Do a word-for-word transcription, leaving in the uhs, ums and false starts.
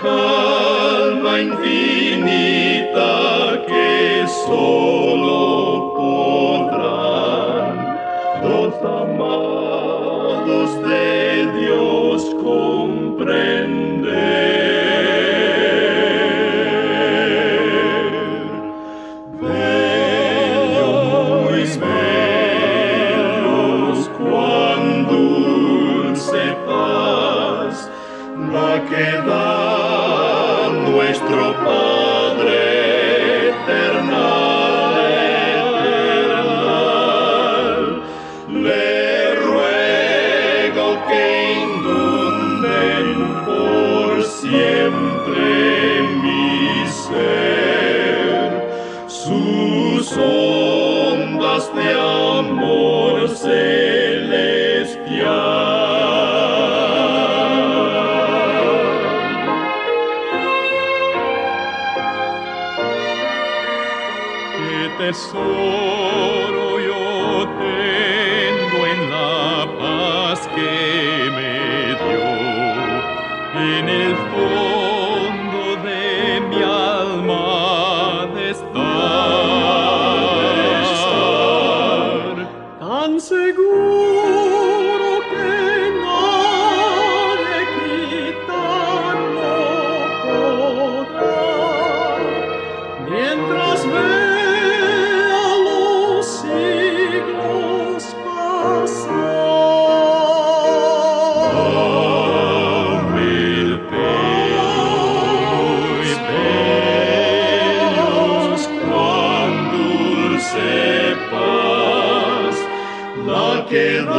calma infinita que solo podrán los amados de Dios comprender. Bellos, bellos, cuán dulce paz la que da nuestro Padre eternal, eternal. Le ruego que inunden por siempre mi ser, sus ondas de amor celestial. Tesoro yo tengo en la paz que me dio, en el fondo de mi alma de estar, tan seguro que nadie quitarlo podrá, mientras me que